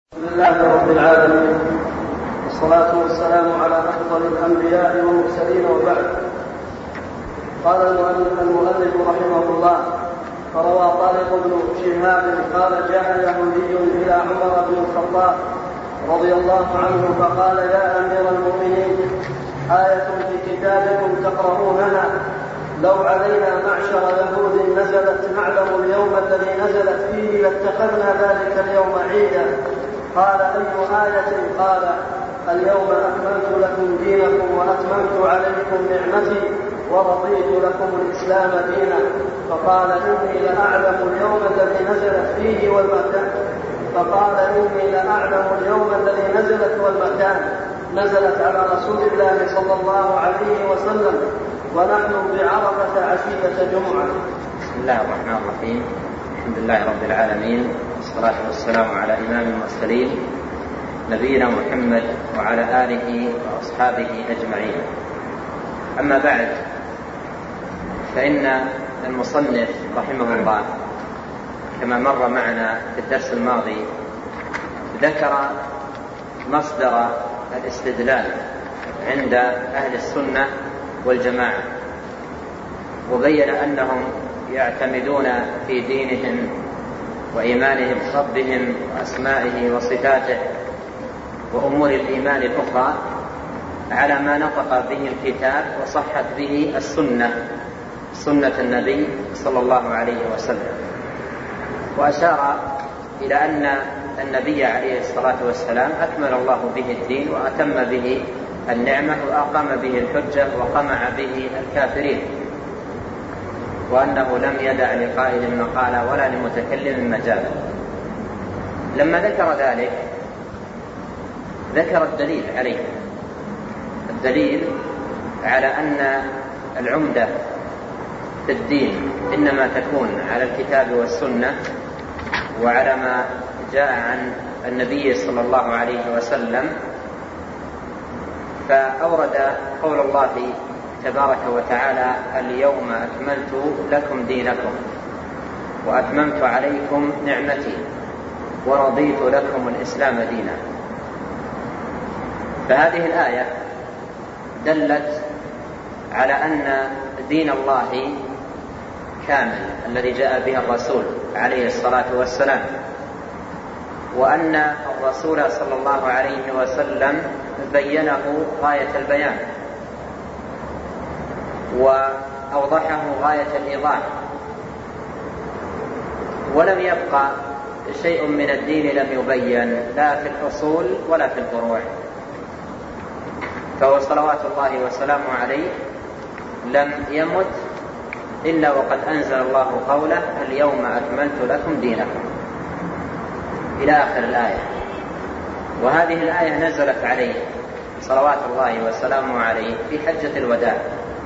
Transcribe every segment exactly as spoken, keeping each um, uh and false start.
الحمد لله رب العالمين، والصلاة والسلام على أفضل الأنبياء والمرسلين، وبعد. قال المؤلف رحمه الله: فروى طارق بن شهاب قال: جاء يهودي إلى عمر بن الخطاب رضي الله عنه فقال: يا أمير المؤمنين، آية في كتابكم تقرؤونها لو علينا معشر يهود نزلت نعلم اليوم الذي نزلت فيه لاتخذنا ذلك اليوم عيدا. قال: أي آية؟ قال: اليوم أكملت لكم دينكم وأتممت عليكم نعمتي ورضيت لكم الإسلام دينا. فقال: إني لأعلم اليوم الذي نزلت فيه والمكان فقال إني لأعلم اليوم الذي نزلت والمكان نزلت على رسول الله صلى الله عليه وسلم ونحن بعرفة عشية جمعة. بسم الله الرحمن الرحيم. الحمد لله رب العالمين، والصلاة والسلام على إمام المرسلين نبينا محمد وعلى آله وأصحابه أجمعين. أما بعد، فإن المصنف رحمه الله كما مر معنا في الدرس الماضي ذكر مصدر الاستدلال عند أهل السنة والجماعة، وبين أنهم يعتمدون في دينهم وإيمانهم بربهم وأسمائه وصفاته وأمور الإيمان الأخرى على ما نطق به الكتاب وصحت به السنة سنة النبي صلى الله عليه وسلم. وأشار إلى أن النبي عليه الصلاة والسلام أكمل الله به الدين وأتم به النعمة وأقام به الحجة وقمع به الكافرين، وأنه لم يدع لقائل مقالا ولا لمتكلم مجالا. لما ذكر ذلك ذكر الدليل عليه، الدليل على أن العمدة في الدين إنما تكون على الكتاب والسنة وعلى ما جاء عن النبي صلى الله عليه وسلم. فأورد قول الله تبارك وتعالى: اليوم أكملت لكم دينكم وأتممت عليكم نعمتي ورضيت لكم الإسلام دينا. فهذه الآية دلت على أن دين الله كامل الذي جاء به الرسول عليه الصلاة والسلام، وأن الرسول صلى الله عليه وسلم بينه غاية البيان وأوضحه غاية الإيضاح، ولم يبقى شيء من الدين لم يبين لا في الأصول ولا في الفروع. فهو صلوات الله وسلامه عليه لم يمت إلا وقد أنزل الله قوله: اليوم أكملت لكم دينكم، إلى آخر الآية. وهذه الآية نزلت عليه صلوات الله وسلامه عليه في حجة الوداع،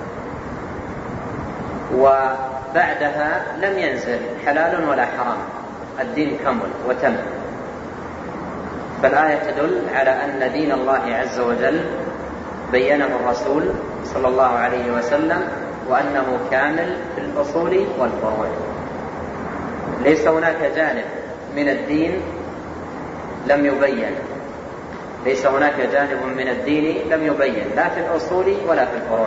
وبعدها لم ينزل حلال ولا حرام، الدين كمل وتم. فالآية تدل على أن دين الله عز وجل بينه الرسول صلى الله عليه وسلم، وأنه كامل في الأصول والفروع. ليس هناك جانب من الدين لم يبين، ليس هناك جانب من الدين لم يبين لا في الأصول ولا في الفروع.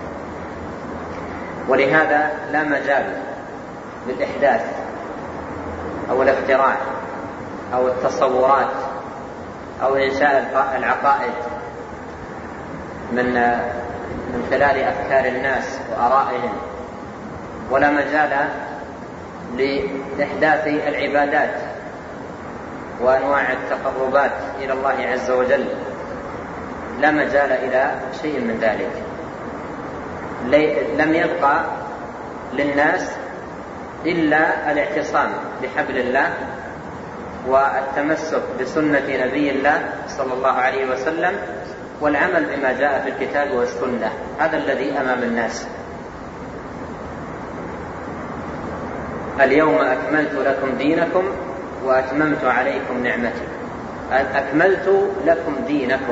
ولهذا لا مجال للإحداث أو الاختراع أو التصورات أو إنشاء العقائد من من خلال أفكار الناس وآرائهم، ولا مجال لإحداث العبادات وأنواع التقربات إلى الله عز وجل، لا مجال إلى شيء من ذلك. لم يبقى للناس إلا الاعتصام بحبل الله والتمسك بسنة نبي الله صلى الله عليه وسلم والعمل بما جاء في الكتاب والسنة. هذا الذي أمام الناس. اليوم أكملت لكم دينكم وأتممت عليكم نعمتي. أكملت لكم دينكم،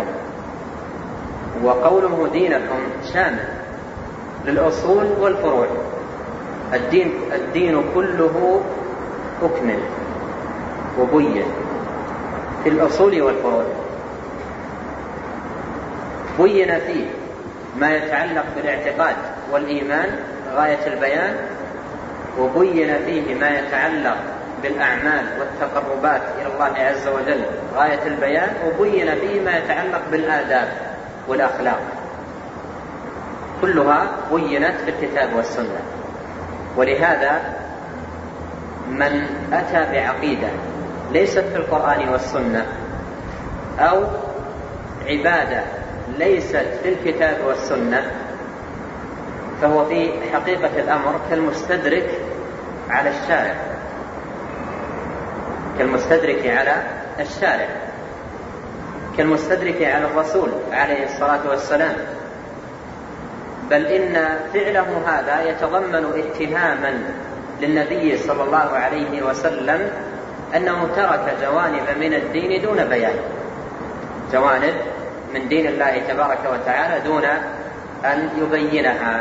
وقوله دينكم شامل للأصول والفروع. الدين, الدين كله أكمل وبين، في الأصول والفروع، بين فيه ما يتعلق بالاعتقاد والإيمان غاية البيان، وبين فيه ما يتعلق بالأعمال والتقربات إلى الله عز وجل غاية البيان، وبين فيه ما يتعلق بالآداب والأخلاق، كلها بينت في الكتاب والسنة. ولهذا من أتى بعقيدة ليست في القرآن والسنة أو عبادة ليست في الكتاب والسنة فهو في حقيقة الأمر كالمستدرك على الشارع كالمستدرك على الشارع كالمستدرك على الرسول عليه الصلاة والسلام، بل إن فعله هذا يتضمن اتهاما للنبي صلى الله عليه وسلم أنه ترك جوانب من الدين دون بيان، جوانب من دين الله تبارك وتعالى دون أن يبينها.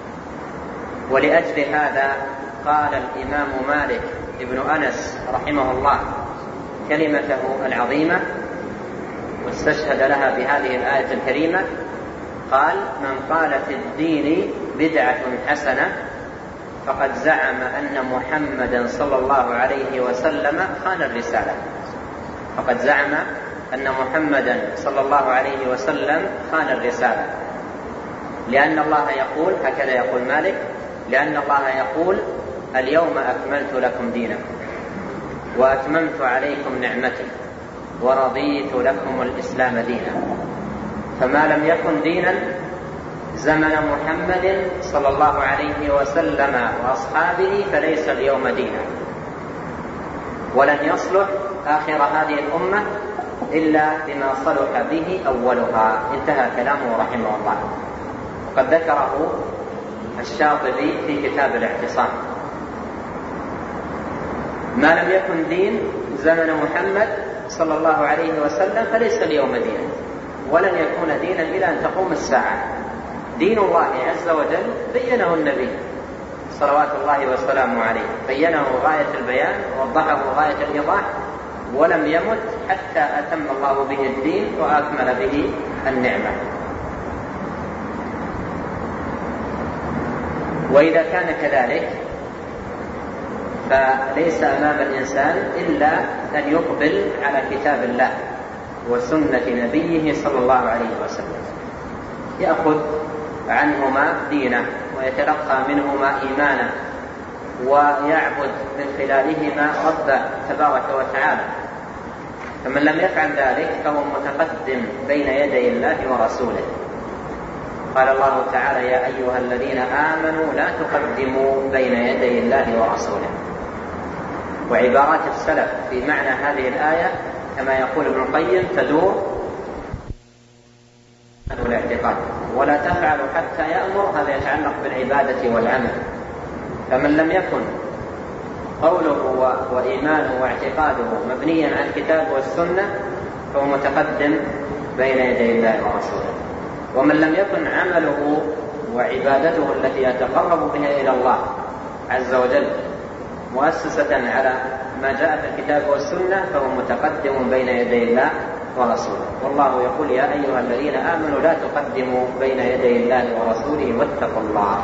ولأجل هذا قال الإمام مالك ابن أنس رحمه الله كلمته العظيمة واستشهد لها بهذه الآية الكريمة، قال: من قال في الدين بدعة حسنة فقد زعم أن محمدا صلى الله عليه وسلم خان الرسالة فقد زعم أن محمدا صلى الله عليه وسلم خان الرسالة لأن الله يقول، هكذا يقول مالك، لأن الله يقول: اليوم أكملت لكم دينكم وأتممت عليكم نعمتي ورضيت لكم الإسلام دينا، فما لم يكن دينا زمن محمد صلى الله عليه وسلم وأصحابه فليس اليوم دينا، ولن يصلح آخر هذه الأمة إلا بما صلح به أولها. انتهى كلامه رحمه الله. وقد ذكره الشاطبي في كتاب الاعتصام: ما لم يكن دين زمن محمد صلى الله عليه وسلم فليس اليوم دينا، ولن يكون دينا إلى أن تقوم الساعة. دين الله عز وجل بينه النبي صلوات الله وسلامه عليه، بينه غاية البيان ووضحه غاية الإيضاح، ولم يمت حتى أتم الله به الدين وأكمل به النعمة. وإذا كان كذلك فليس أمام الإنسان إلا أن يقبل على كتاب الله وسنة نبيه صلى الله عليه وسلم، يأخذ عنهما دينه ويتلقى منهما إيمانه ويعبد من خلالهما ربه تبارك وتعالى. فمن لم يفعل ذلك فهو متقدم بين يدي الله ورسوله. قال الله تعالى: يا أيها الذين آمنوا لا تقدموا بين يدي الله ورسوله. وعبارات السلف في معنى هذه الآية كما يقول ابن القيم تدور الاعتقاد، ولا تفعل حتى يأمر، هذا يتعلق بالعبادة والعمل. فمن لم يكن قوله وإيمانه واعتقاده مبنيا على الكتاب والسنة فهو متقدم بين يدي الله ورسوله. ومن لم يكن عمله وعبادته التي يتقرب بها إلى الله عز وجل مؤسسة على ما جاء في الكتاب والسنة فهو متقدم بين يدي الله ورسوله. والله يقول: يا أيها الذين آمنوا لا تقدموا بين يدي الله ورسوله واتقوا الله.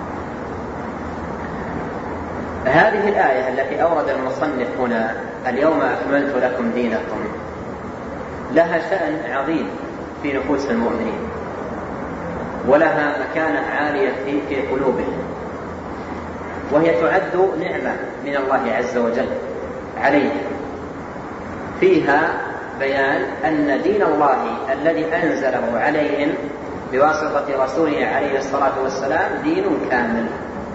هذه الآية التي أورد المصنف هنا: اليوم أكملت لكم دينكم، لها شأن عظيم في نفوس المؤمنين، ولها مكانة عالية في قلوبهم، وهي تعد نعمة من الله عز وجل عليهم، فيها بيان أن دين الله الذي أنزله عليهم بواسطة رسوله عليه الصلاة والسلام دين كامل،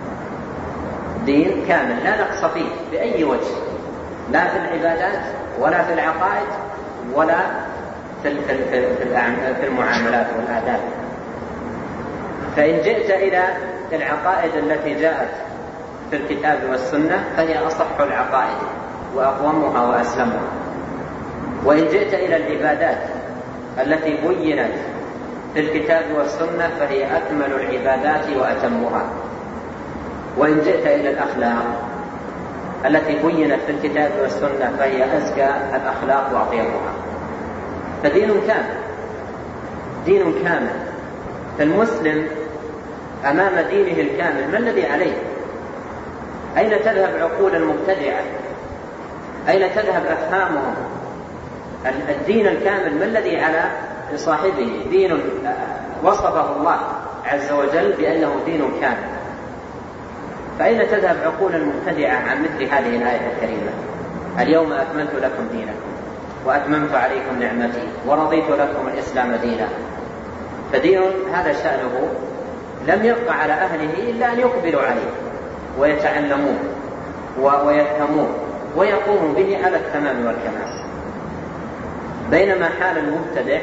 دين كامل لا نقص فيه بأي وجه، لا في العبادات ولا في العقائد ولا في في المعاملات والآداب. فإن جئت إلى العقائد التي جاءت في الكتاب والسنة فهي أصح العقائد وأقومها وأسلمها. وإن جئت إلى العبادات التي بينت في الكتاب والسنة فهي أكمل العبادات وأتمها. وإن جئت إلى الأخلاق التي بينت في الكتاب والسنة فهي أزكى الأخلاق وأطيبها. فدين كامل، دين كامل. فالمسلم أمام دينه الكامل ما الذي عليه؟ أين تذهب عقول المبتدعة؟ أين تذهب أفهامهم؟ الدين الكامل ما الذي على صاحبه؟ دين وصفه الله عز وجل بأنه دين كامل. فأين تذهب عقول المبتدعة عن مثل هذه الآية الكريمة؟ اليوم أكملت لكم دينكم وأتممت عليكم نعمتي ورضيت لكم الإسلام دينا. فدين هذا شأنه لم يبقى على أهله إلا أن يقبلوا عليه ويتعلموه ويفهموه ويقوموا به على التمام والكمال. بينما حال المبتدع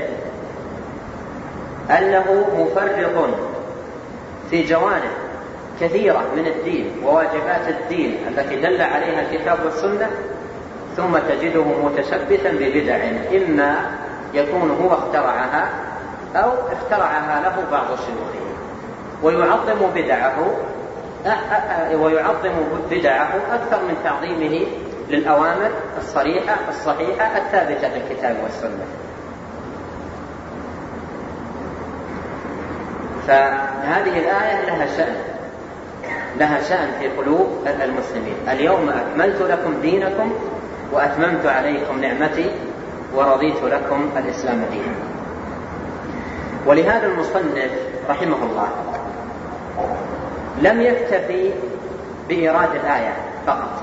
أنه مفرط في جوانب كثيرة من الدين وواجبات الدين التي دل عليها الكتاب والسنة، ثم تجده متشبثا ببدع إما يكون هو اخترعها أو اخترعها له بعض شيوخه، ويعظم بدعه ويعظم بدعه أكثر من تعظيمه للأوامر الصريحة الصحيحة الثابتة في الكتاب والسنة. فهذه الآية لها شأن لها شأن في قلوب المسلمين. اليوم أكملت لكم دينكم وأتممت عليكم نعمتي ورضيت لكم الإسلام دينا. ولهذا المصنف رحمه الله لم يكتفي بإيراد الآية فقط،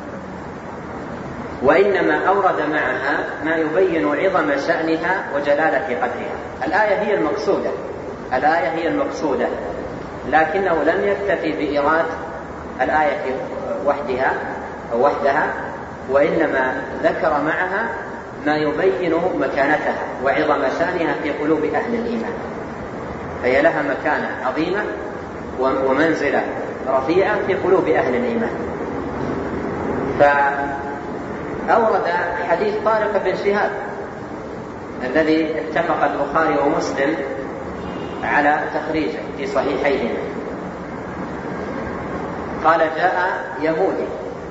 وإنما أورد معها ما يبين عظم شأنها وجلالة قدرها. الآية هي المقصودة الآية هي المقصودة لكنه لم يكتفي بإيراد الآية وحدها أو وحدها، وإنما ذكر معها ما يبين مكانتها وعظم شأنها في قلوب أهل الإيمان. فهي لها مكانة عظيمة ومنزلة رفيعة في قلوب أهل الإيمان. فأورد حديث طارق بن شهاب الذي اتفق البخاري ومسلم على تخريجه في صحيحيهما. قال جاء يهودي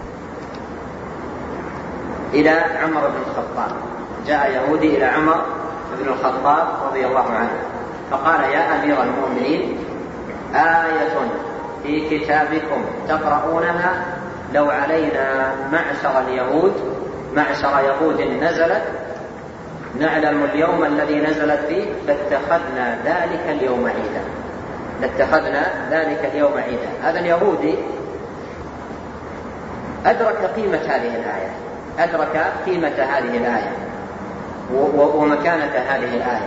إلى عمر بن الخطاب جاء يهودي إلى عمر بن الخطاب رضي الله عنه فقال يا أمير المؤمنين آية في كتابكم تقرؤونها لو علينا معشر اليهود معشر يهود نزلت نعلم اليوم الذي نزلت فيه لاتخذنا ذلك اليوم عيدا لاتخذنا ذلك اليوم عيدا. هذا اليهودي أدرك قيمة هذه الآية أدرك قيمة هذه الآية ومكانة هذه الآية،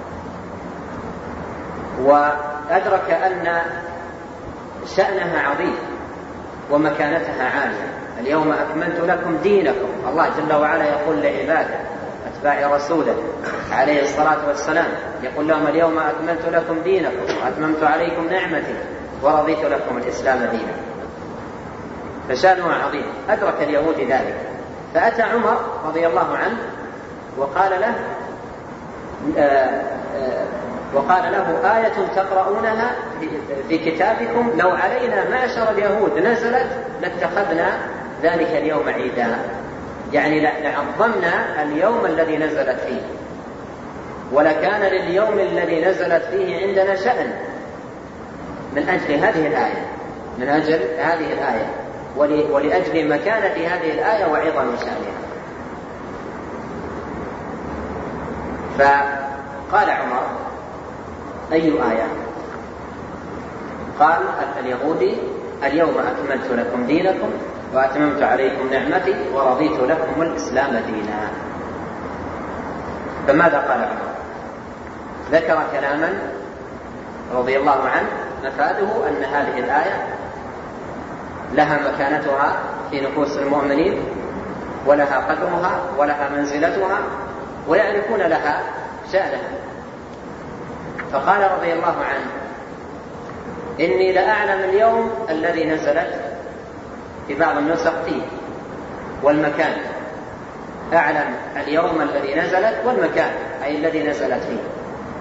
وأدرك أن شأنها عظيم ومكانتها عالية. اليوم أكملت لكم دينكم، الله جل وعلا يقول لعباده أتباع رسوله عليه الصلاة والسلام يقول لهم اليوم أكملت لكم دينكم وأتممت عليكم نعمتي ورضيت لكم الإسلام دينا. فشأنها عظيم، أدرك اليهود ذلك. فأتى عمر رضي الله عنه وقال له آآ آآ وقال له آية تقرؤونها في كتابكم لو علينا معشر اليهود نزلت لاتخذنا ذلك اليوم عيدا، يعني لعظمنا اليوم الذي نزلت فيه ولكان لليوم الذي نزلت فيه عندنا شأن من أجل هذه الآية من أجل هذه الآية ولأجل مكانة هذه الآية وعظم شأنها. فقال عمر أي آية؟ قال اليهودي اليوم أكملت لكم دينكم وأتممت عليكم نعمتي ورضيت لكم الإسلام دينا. فماذا قال عمر؟ ذكر كلاما رضي الله عنه مفاده أن هذه الآية لها مكانتها في نفوس المؤمنين ولها قدرها ولها منزلتها ويعرفون لها شأنها. فقال رضي الله عنه إني لأعلم اليوم الذي نزلت في بعض النسخ فيه والمكان، أعلم اليوم الذي نزلت والمكان أي الذي نزلت فيه.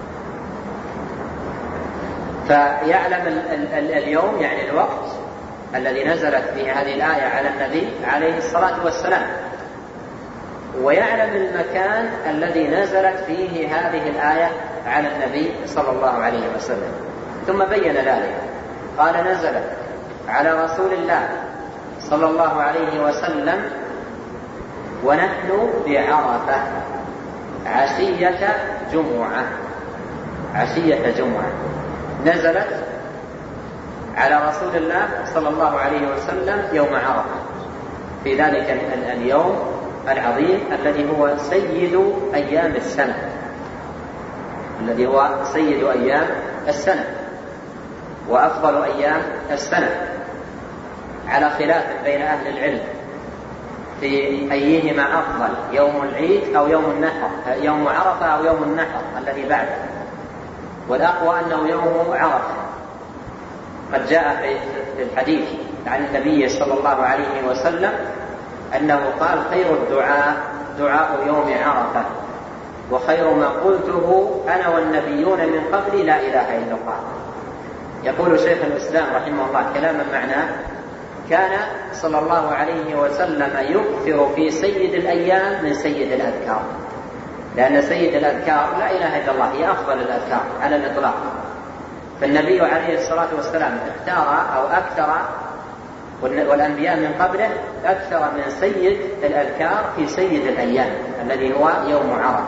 فيعلم ال ال ال اليوم يعني الوقت الذي نزلت فيه هذه الآية على النبي عليه الصلاة والسلام، ويعلم المكان الذي نزلت فيه هذه الآية على النبي صلى الله عليه وسلم. ثم بين ذلك، قال نزلت على رسول الله صلى الله عليه وسلم ونحن بعرفة عشية جمعة. عشية جمعة نزلت على رسول الله صلى الله عليه وسلم يوم عرفة، في ذلك اليوم العظيم الذي هو سيد أيام السنة، الذي هو سيد أيام السنة وأفضل أيام السنة، على خلاف بين أهل العلم في أيهما أفضل، يوم العيد أو يوم النحر، يوم عرفة أو يوم النحر الذي بعده، والأقوى أنه يوم عرفة. قد جاء في الحديث عن النبي صلى الله عليه وسلم أنه قال خير الدعاء دعاء يوم عرفة، وخير ما قلته أنا والنبيون من قبلي لا إله إلا الله. يقول شيخ الإسلام رحمه الله كلاما معناه: كان صلى الله عليه وسلم يكثر في سيد الأيام من سيد الأذكار، لأن سيد الأذكار لا إله إلا الله هي أفضل الأذكار على الإطلاق، فالنبي عليه الصلاة والسلام اختار أو أكثر، والأنبياء من قبله أكثر من سيد الأذكار في سيد الأيام الذي هو يوم عرفة.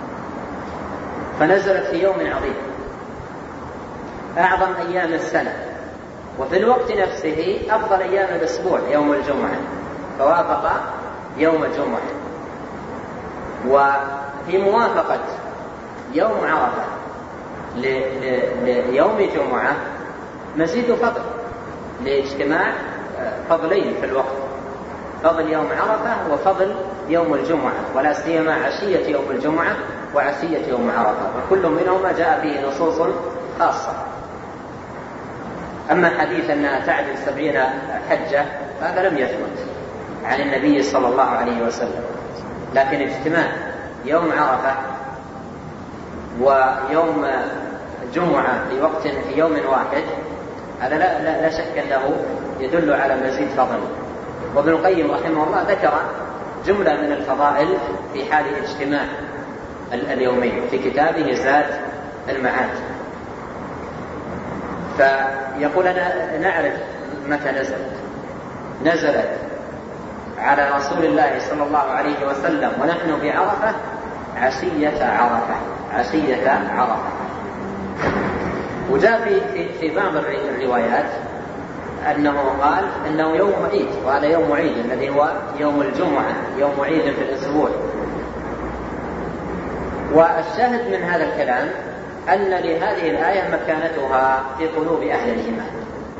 فنزلت في يوم عظيم أعظم أيام السنة، وفي الوقت نفسه أفضل أيام الأسبوع يوم الجمعة، فوافق يوم الجمعة. وفي موافقة يوم عرفة ليوم جمعة مزيد فضل لاجتماع فضلين في الوقت، فضل يوم عرفة وفضل يوم الجمعة، ولا سيما عشية يوم الجمعة وعشية يوم عرفة، وكل منهما جاء فيه نصوص خاصة. أما حديث أنها تعدل سبعين حجة هذا لم يثبت عن النبي صلى الله عليه وسلم، لكن اجتماع يوم عرفة ويوم جمعة في وقت في يوم واحد هذا لا, لا, لا شك أنه يدل على مزيد فضل. وابن القيم رحمه الله ذكر جملة من الفضائل في حال اجتماع اليومين في كتابه زاد المعاد. فيقول أنا نعرف متى نزلت نزلت على رسول الله صلى الله عليه وسلم ونحن بعرفة عشية عرفة عشية عرفة. وجاء في في بعض الروايات أنه قال أنه يوم عيد، وهذا يوم عيد الذي هو يوم الجمعة، يوم عيد في الأسبوع. والشاهد من هذا الكلام أن لهذه الآية مكانتها في قلوب أهل الإيمان،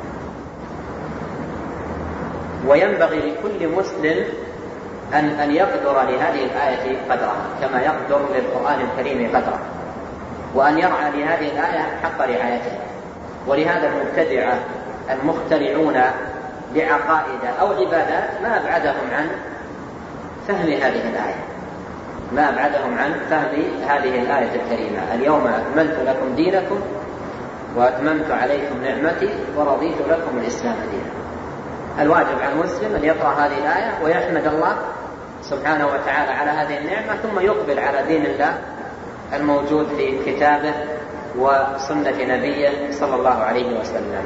وينبغي لكل مسلم أن أن يقدر لهذه الآية قدرها كما يقدر للقرآن الكريم قدره، وأن يرعى لهذه الآية حق رعايتها. ولهذا المبتدعة المخترعون لعقائد أو عبادات ما أبعدهم عن فهم هذه الآية، ما أبعدهم عن فهم هذه الآية الكريمة: اليوم أكملت لكم دينكم وأتممت عليكم نعمتي ورضيت لكم الإسلام دينا. الواجب على المسلم أن يقرأ هذه الآية ويحمد الله سبحانه وتعالى على هذه النعمة، ثم يقبل على دين الله الموجود في كتابه وسنة نبيه صلى الله عليه وسلم.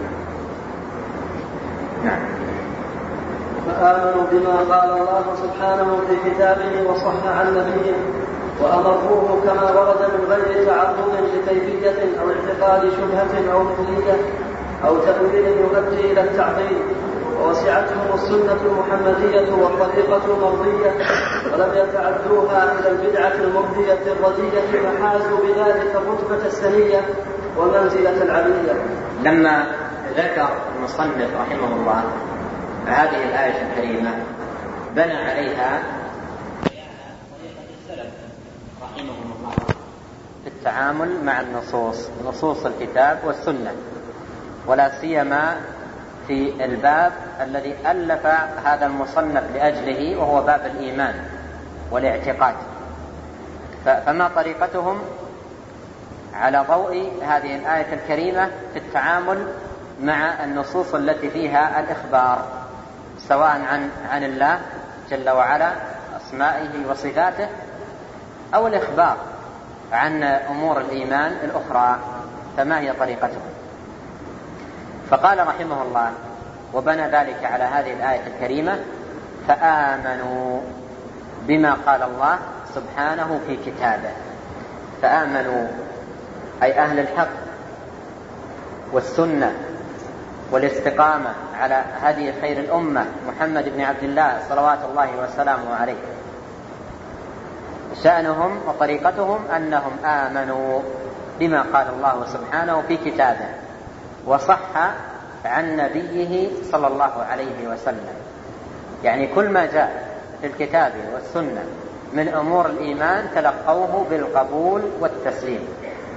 نعم. فآمنوا بما قال الله سبحانه في كتابه وصح عن نبيه، وأمروه كما ورد من غير تعرض لكيفية أو اعتقاد شبهة أو مثلية أو تأويل يؤدي إلى التعطيل، ووسعتهم السنة المحمدية والطريقة المرضية، ولم يتعدوها إلى البدعة المرضية الردية، فحازوا بذلك الرتبة السنية والمنزلة العلية. لما ذكر المصنف رحمه الله هذه الآية الكريمة بنى عليها طريقة السلف رحمهم الله في التعامل مع النصوص، نصوص الكتاب والسنة، ولا سيما في الباب الذي ألف هذا المصنف لأجله، وهو باب الإيمان والاعتقاد. فما طريقتهم على ضوء هذه الآية الكريمة في التعامل مع النصوص التي فيها الإخبار سواء عن عن الله جل وعلا أسمائه وصفاته أو الإخبار عن أمور الإيمان الأخرى، فما هي طريقتهم؟ فقال رحمه الله: وبنى ذلك على هذه الآية الكريمة: فآمنوا بما قال الله سبحانه في كتابه. فآمنوا أي أهل الحق والسنة والاستقامة على هدي خير الأمة محمد بن عبد الله صلوات الله وسلامه عليه. شأنهم وطريقتهم أنهم آمنوا بما قال الله سبحانه في كتابه وصح عن نبيه صلى الله عليه وسلم، يعني كل ما جاء في الكتاب والسنة من أمور الإيمان تلقوه بالقبول والتسليم،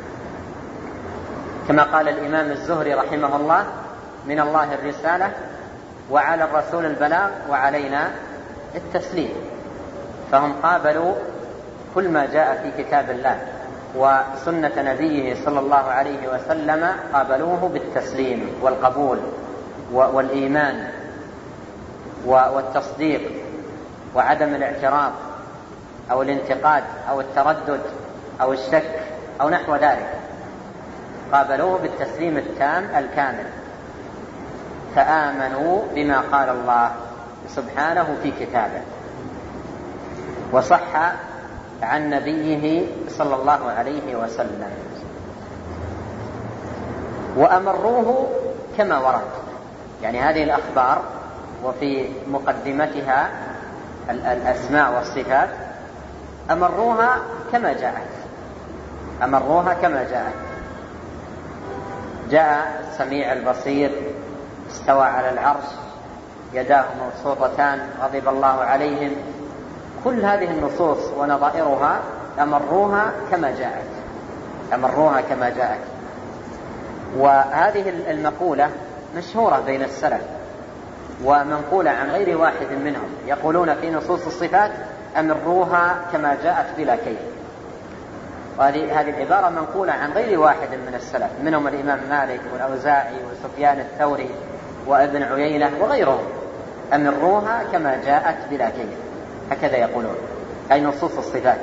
كما قال الإمام الزهري رحمه الله: من الله الرسالة وعلى الرسول البلاغ وعلينا التسليم. فهم قابلوا كل ما جاء في كتاب الله وسنة نبيه صلى الله عليه وسلم، قابلوه بالتسليم والقبول والإيمان والتصديق وعدم الاعتراض أو الانتقاد أو التردد أو الشك أو نحو ذلك، قابلوه بالتسليم التام الكامل. فآمنوا بما قال الله سبحانه في كتابه وصح عن نبيه صلى الله عليه وسلم، وأمروه كما ورد، يعني هذه الأخبار وفي مقدمتها الأسماء والصفات أمروها كما جاءت أمروها كما جاءت جاء السميع البصير، استوى على العرش، يداه مبسوطتان، غضب الله عليهم. كل هذه النصوص ونظائرها أمروها كما جاءت أمروها كما جاءت وهذه المقولة مشهورة بين السلف ومنقولة عن غير واحد منهم، يقولون في نصوص الصفات: أمروها كما جاءت بلا كيف. وهذه هذه العبارة منقولة عن غير واحد من السلف، منهم الإمام مالك والأوزاعي وسفيان الثوري وابن عيينة وغيرهم: أمروها كما جاءت بلا كيف، هكذا يقولون، أي نصوص الصفات.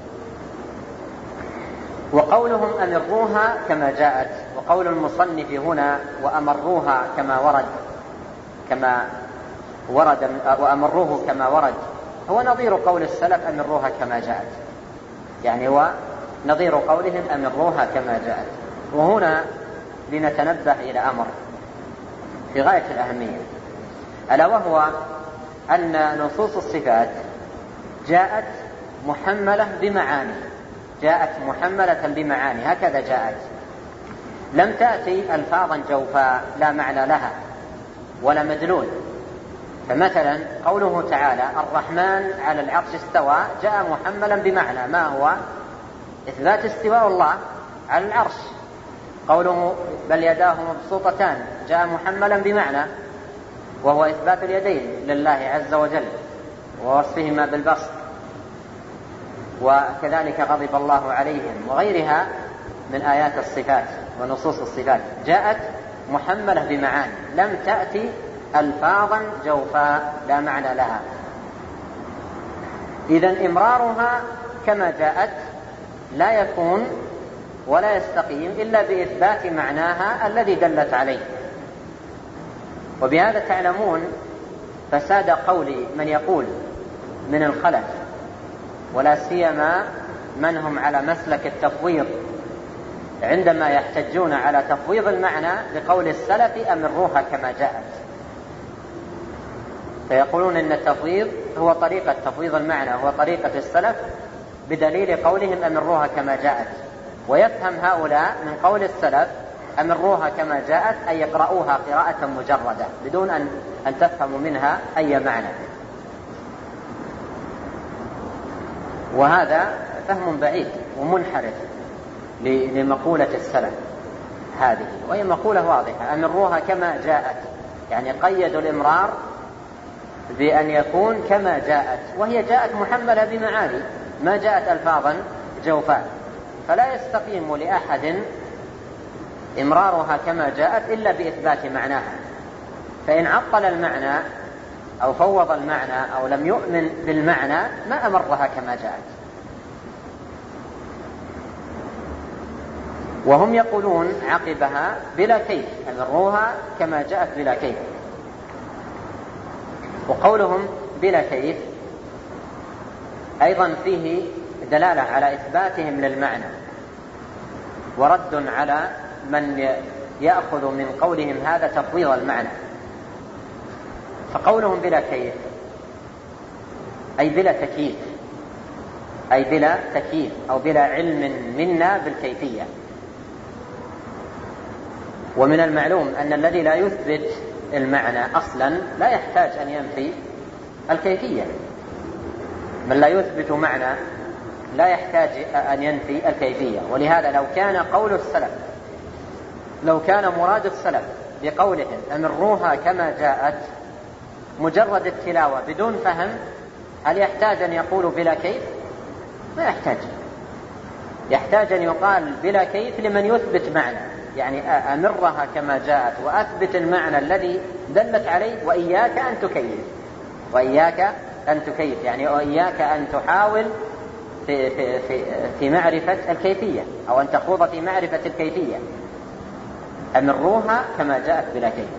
وقولهم أمروها كما جاءت، وقول المصنف هنا وأمروها كما ورد كما ورد وأمروه كما ورد، هو نظير قول السلف: أمروها كما جاءت، يعني هو نظير قولهم: أمروها كما جاءت. وهنا لنتنبه إلى أمر في غاية الأهمية، ألا وهو أن نصوص الصفات جاءت محملة بمعاني جاءت محملة بمعاني هكذا جاءت، لم تأتي ألفاظا جوفاء لا معنى لها ولا مدلول. فمثلا قوله تعالى: الرحمن على العرش استوى، جاء محملا بمعنى، ما هو؟ إثبات استواء الله على العرش. قوله: بل يداه مبسوطتان، جاء محملا بمعنى، وهو إثبات اليدين لله عز وجل ووصفهما بالبسط. وكذلك غضب الله عليهم وغيرها من آيات الصفات ونصوص الصفات جاءت محملة بمعاني، لم تأتي ألفاظا جوفاء لا معنى لها. إذن إمرارها كما جاءت لا يكون ولا يستقيم إلا بإثبات معناها الذي دلت عليه. وبهذا تعلمون فساد قول من يقول من الخلف، ولا سيما من هم على مسلك التفويض، عندما يحتجون على تفويض المعنى بقول السلف: أمروها كما جاءت، فيقولون إن التفويض هو طريقة تفويض المعنى، هو طريقة السلف، بدليل قولهم: أمروها كما جاءت. ويفهم هؤلاء من قول السلف: أمروها كما جاءت، أي يقرؤوها قراءة مجردة بدون أن, أن تفهموا منها أي معنى. وهذا فهم بعيد ومنحرف لمقولة السلف هذه، وهي مقولة واضحة: أمروها كما جاءت، يعني قيدوا الإمرار بأن يكون كما جاءت، وهي جاءت محملة بمعاني، ما جاءت ألفاظا جوفاء. فلا يستقيم لأحد إمرارها كما جاءت إلا بإثبات معناها، فإن عطل المعنى أو فوض المعنى أو لم يؤمن بالمعنى ما أمرها كما جاءت. وهم يقولون عقبها بلا كيف، أمروها كما جاءت بلا كيف. وقولهم بلا كيف أيضا فيه دلالة على إثباتهم للمعنى ورد على من يأخذ من قولهم هذا تفويض المعنى. فقولهم بلا كيف أي بلا تكييف، أي بلا تكييف أو بلا علم منا بالكيفية. ومن المعلوم أن الذي لا يثبت المعنى أصلا لا يحتاج أن ينفي الكيفية. من لا يثبت معنى لا يحتاج أن ينفي الكيفية. ولهذا لو كان قول السلف، لو كان مراد السلف بقولهم أمروها كما جاءت مجرد التلاوة بدون فهم، هل يحتاج أن يقولوا بلا كيف؟ ما يحتاج. يحتاج أن يقال بلا كيف لمن يثبت معنى، يعني أمرها كما جاءت وأثبت المعنى الذي دلت عليه، وإياك أن تكيف، وإياك أن تكيف يعني وإياك أن تحاول في, في, في, في معرفة الكيفية أو أن تخوض في معرفة الكيفية. أمروها كما جاءت بلا كيف.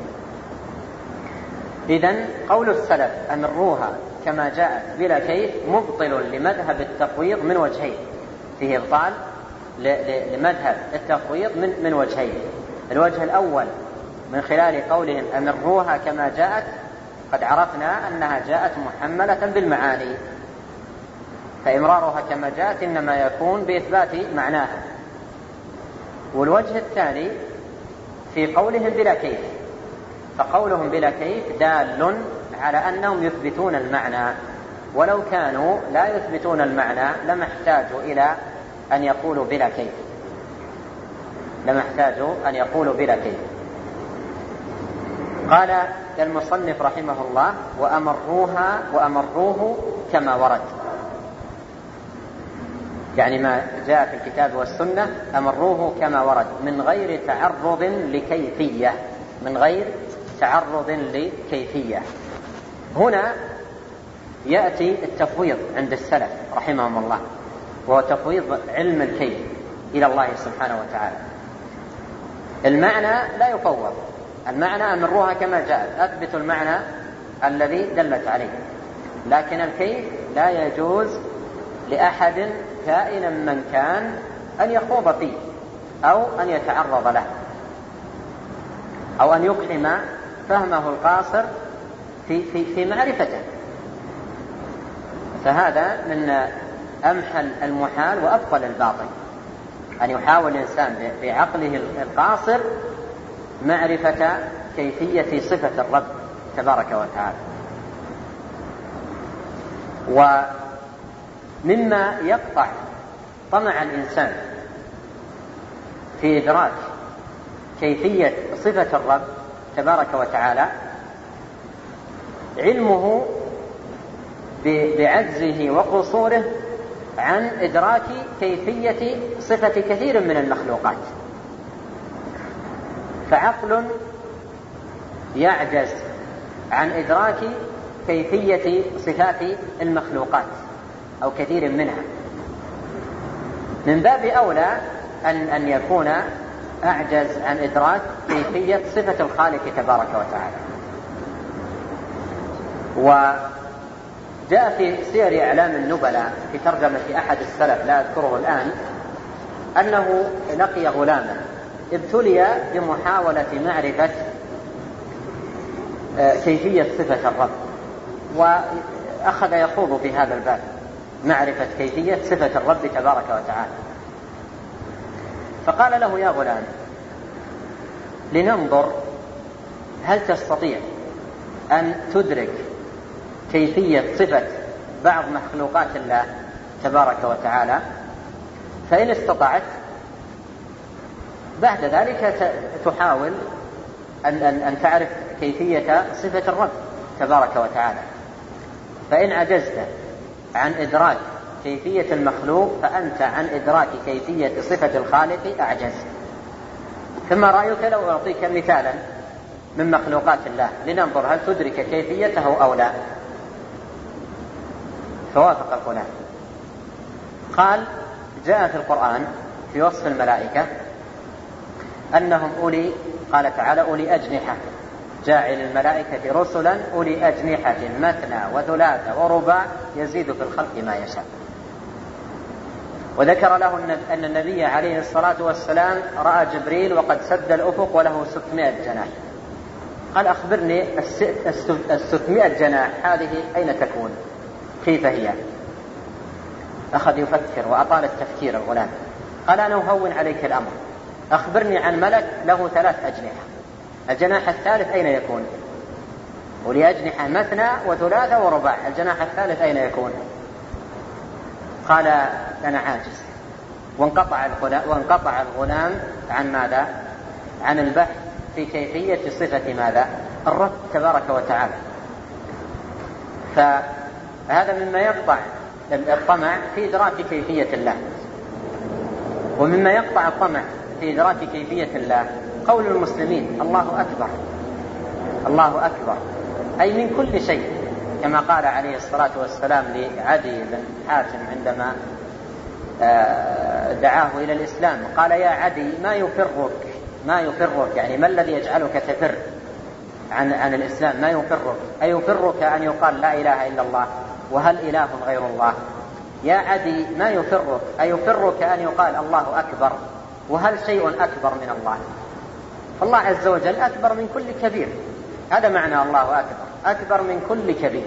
إذن قول السلف أمروها كما جاءت بلا كيف مبطل لمذهب التفويض من وجهين، فيه إبطال لمذهب التفويض من, من وجهين. الوجه الأول من خلال قولهم أمروها كما جاءت، قد عرفنا أنها جاءت محملة بالمعاني، فإمرارها كما جاءت إنما يكون بإثبات معناها. والوجه الثاني في قولهم بلا كيف، فقولهم بلا كيف دال على أنهم يثبتون المعنى، ولو كانوا لا يثبتون المعنى لما احتاجوا إلى أن يقولوا بلا كيف، لما احتاجوا أن يقولوا بلا كيف. قال المصنف رحمه الله وأمروها وأمروه كما ورد، يعني ما جاء في الكتاب والسنة أمروه كما ورد من غير تعرض لكيفية، من غير تعرض لكيفية. هنا يأتي التفويض عند السلف رحمهم الله، وهو تفويض علم الكيف إلى الله سبحانه وتعالى. المعنى لا يفوض، المعنى أمروها كما جاءت، أثبت المعنى الذي دلت عليه، لكن الكيف لا يجوز لأحد كائنا من كان أن يخوض فيه أو أن يتعرض له أو أن يقحم فهمه القاصر في, في, في معرفته. فهذا من أمحل المحال وأبطل الباطل، أن يحاول الإنسان بعقله القاصر معرفة كيفية صفة الرب تبارك وتعالى. ومما يقطع طمع الإنسان في إدراك كيفية صفة الرب تبارك وتعالى علمه بعجزه وقصوره عن إدراك كيفية صفة كثير من المخلوقات. فعقل يعجز عن إدراك كيفية صفات المخلوقات أو كثير منها، من باب أولى أن, أن يكون أعجز عن إدراك كيفية صفة الخالق تبارك وتعالى. وجاء في سير أعلام النبلاء في ترجمة أحد السلف لا أذكره الآن أنه لقي غلاما ابتلي بمحاولة معرفة كيفية صفة الرب، وأخذ يخوض في هذا الباب معرفة كيفية صفة الرب تبارك وتعالى. فقال له يا غلام لننظر هل تستطيع أن تدرك كيفية صفة بعض مخلوقات الله تبارك وتعالى، فإن استطعت بعد ذلك تحاول أن, أن, أن تعرف كيفية صفة الرب تبارك وتعالى. فإن عجزت عن إدراك كيفية المخلوق فأنت عن إدراك كيفية صفة الخالق أعجز. ثم رأيك لو أعطيك مثالا من مخلوقات الله لننظر هل تدرك كيفيته أو لا. فوافق الغلام. قال جاء في القرآن في وصف الملائكة أنهم أولي، قال تعالى أولي أجنحة، جاعل الملائكة رسلا أولي أجنحة مثنى وثلاث ورباع يزيد في الخلق ما يشاء. وذكر له أن النبي عليه الصلاة والسلام رأى جبريل وقد سد الأفق وله ستمائة جناح. قال أخبرني الستمائة جناح هذه أين تكون؟ كيف هي؟ أخذ يفكر وأطال التفكير الغلام. قال أنا أهون عليك الأمر، أخبرني عن ملك له ثلاث أجنحة، الجناح الثالث أين يكون؟ ولأجنحة مثنى وثلاثة ورباع، الجناح الثالث أين يكون؟ قال أنا عاجز. وانقطع الغلام, وانقطع الغلام عن ماذا؟ عن البحث في كيفية صفة ماذا؟ الرب تبارك وتعالى. فهذا مما يقطع الطمع في إدراك كيفية الله. ومما يقطع الطمع في إدراك كيفية الله قول المسلمين الله أكبر، الله أكبر، أي من كل شيء، كما قال عليه الصلاة والسلام لعدي بن حاتم عندما دعاه إلى الإسلام، قال يا عدي ما يفرك، ما يفرك يعني ما الذي يجعلك تفر عن, عن الإسلام؟ ما يفرك، أيفرك أن يقال لا إله إلا الله وهل إله غير الله؟ يا عدي ما يفرك، أيفرك أن يقال الله أكبر وهل شيء أكبر من الله؟ فالله عز وجل أكبر من كل كبير، هذا معنى الله أكبر، أكبر من كل كبير.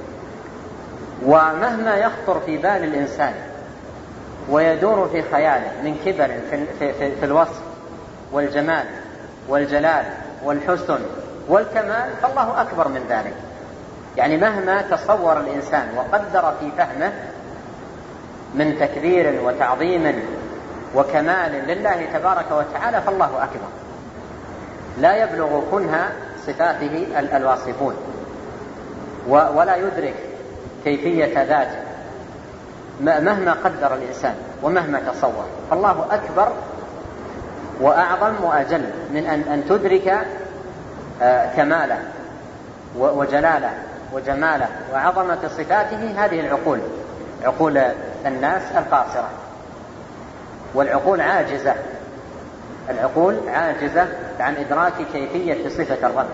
ومهما يخطر في بال الإنسان ويدور في خياله من كبر في, في, في, في الوصف والجمال والجلال والحسن والكمال فالله أكبر من ذلك. يعني مهما تصور الإنسان وقدر في فهمه من تكبير وتعظيم وكمال لله تبارك وتعالى فالله أكبر، لا يبلغ كنها صفاته الواصفون ولا يدرك كيفية ذاته مهما قدر الإنسان ومهما تصور. فالله أكبر وأعظم وأجل من أن, أن تدرك كماله وجلاله وجماله وعظمة صفاته هذه العقول، عقول الناس القاصرة. والعقول عاجزة، العقول عاجزة عن إدراك كيفية صفة الرب.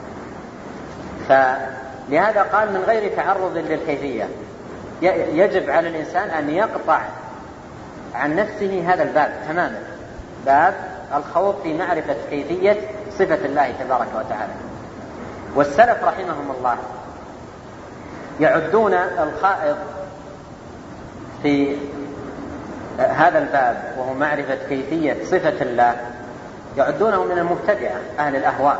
فلهذا قال من غير تعرض للكيفية يجب على الإنسان أن يقطع عن نفسه هذا الباب تماما، باب الخوض في معرفة كيفية صفة الله تبارك وتعالى. والسلف رحمهم الله يعدون الخائض في هذا الباب وهو معرفة كيفية صفة الله يعدونه من المبتدعة أهل الأهواء،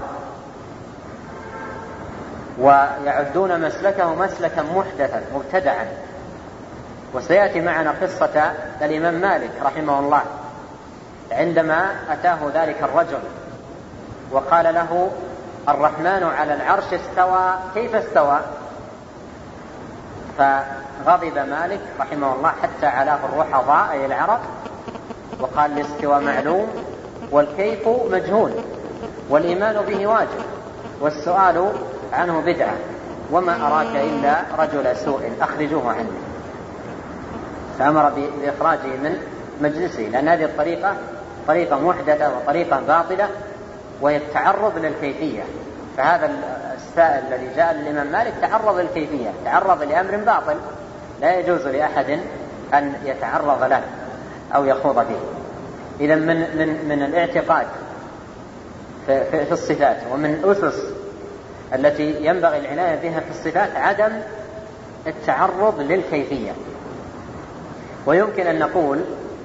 ويعدون مسلكه مسلكا محدثا مبتدعا. وسيأتي معنا قصة الإمام مالك رحمه الله عندما أتاه ذلك الرجل وقال له الرحمن على العرش استوى، كيف استوى؟ فغضب مالك رحمه الله حتى علاه الرحضاء أي العرب، وقال الاستواء معلوم والكيف مجهول والإيمان به واجب والسؤال عنه بدعة وما أراك إلا رجل سوء أخرجوه عنه. فأمر بإخراجه من مجلسه، لأن هذه الطريقة طريقة محدثة وطريقة باطلة وهي التعرض للكيفية. فهذا السائل الذي جاء للإمام مالك تعرض للكيفية، تعرض لأمر باطل لا يجوز لأحد أن يتعرض له أو يخوض فيه. إذا من, من, من الاعتقاد في, في, في الصفات ومن أسس التي ينبغي العناية بها في الصفات عدم التعرض للكيفية. ويمكن أن نقول